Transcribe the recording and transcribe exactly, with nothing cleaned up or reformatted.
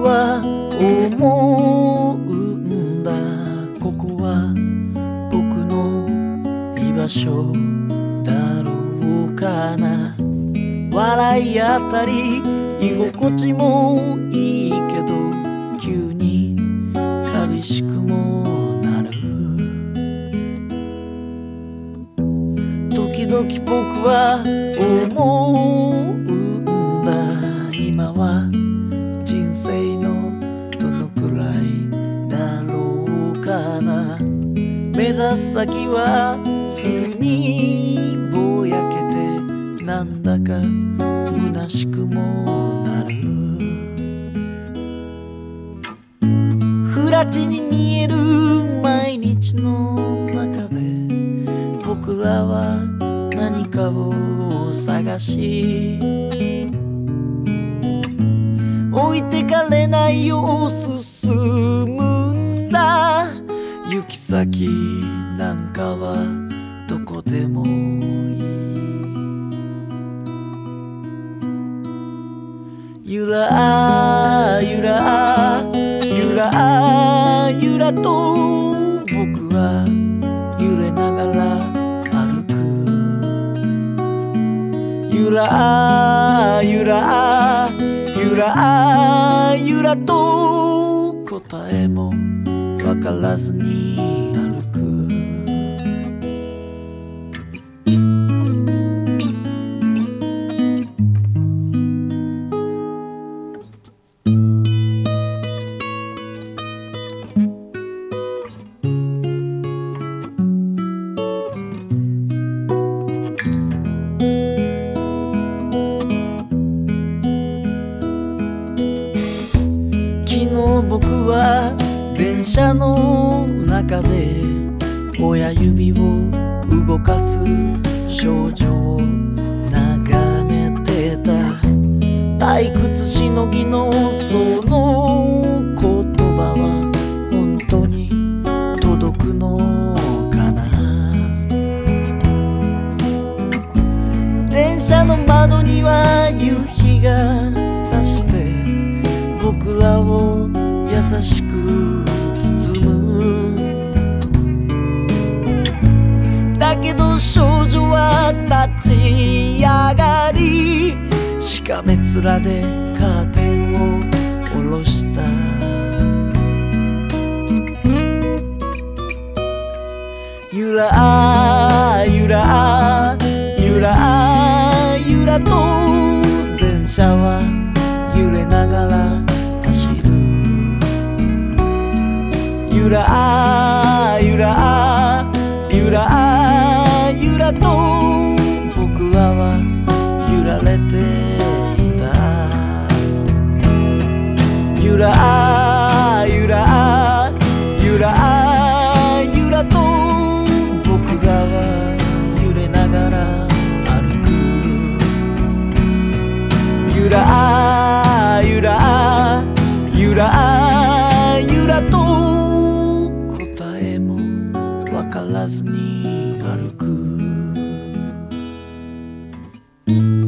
は思うんだ。ここは僕の居場所だろうかな。笑いあったり居心地もいいけど、急に寂しくもなる。時々僕は思うんだ。今は人生のどのくらいだろうかな。目指す先はすぐにぼやけて、なんだか虚しくもなる。不埒に見える毎日の中で、僕らは何かを探し、置いてかれないよう進むんだ。行き先なんかはどこでもいい。ゆらゆらゆらゆらと僕は揺れながら歩く。ゆらゆらゆらゆらと答えもわからずに歩く。僕は電車の中で親指を動かす少女を眺めてた。退屈しのぎのその言葉は本当に届くのかな。電車の窓には夕日が差して僕らを優しく包む。だけど少女は立ち上がり、しかめ面でカーテンを下ろした。ゆらゆらゆらゆらと電車は揺れながらゆらゆらゆらゆらと僕らは揺られていた。ゆらゆらゆらゆらと僕らは揺れながら歩く。ゆらゆらゆらゆらとわからずに歩く。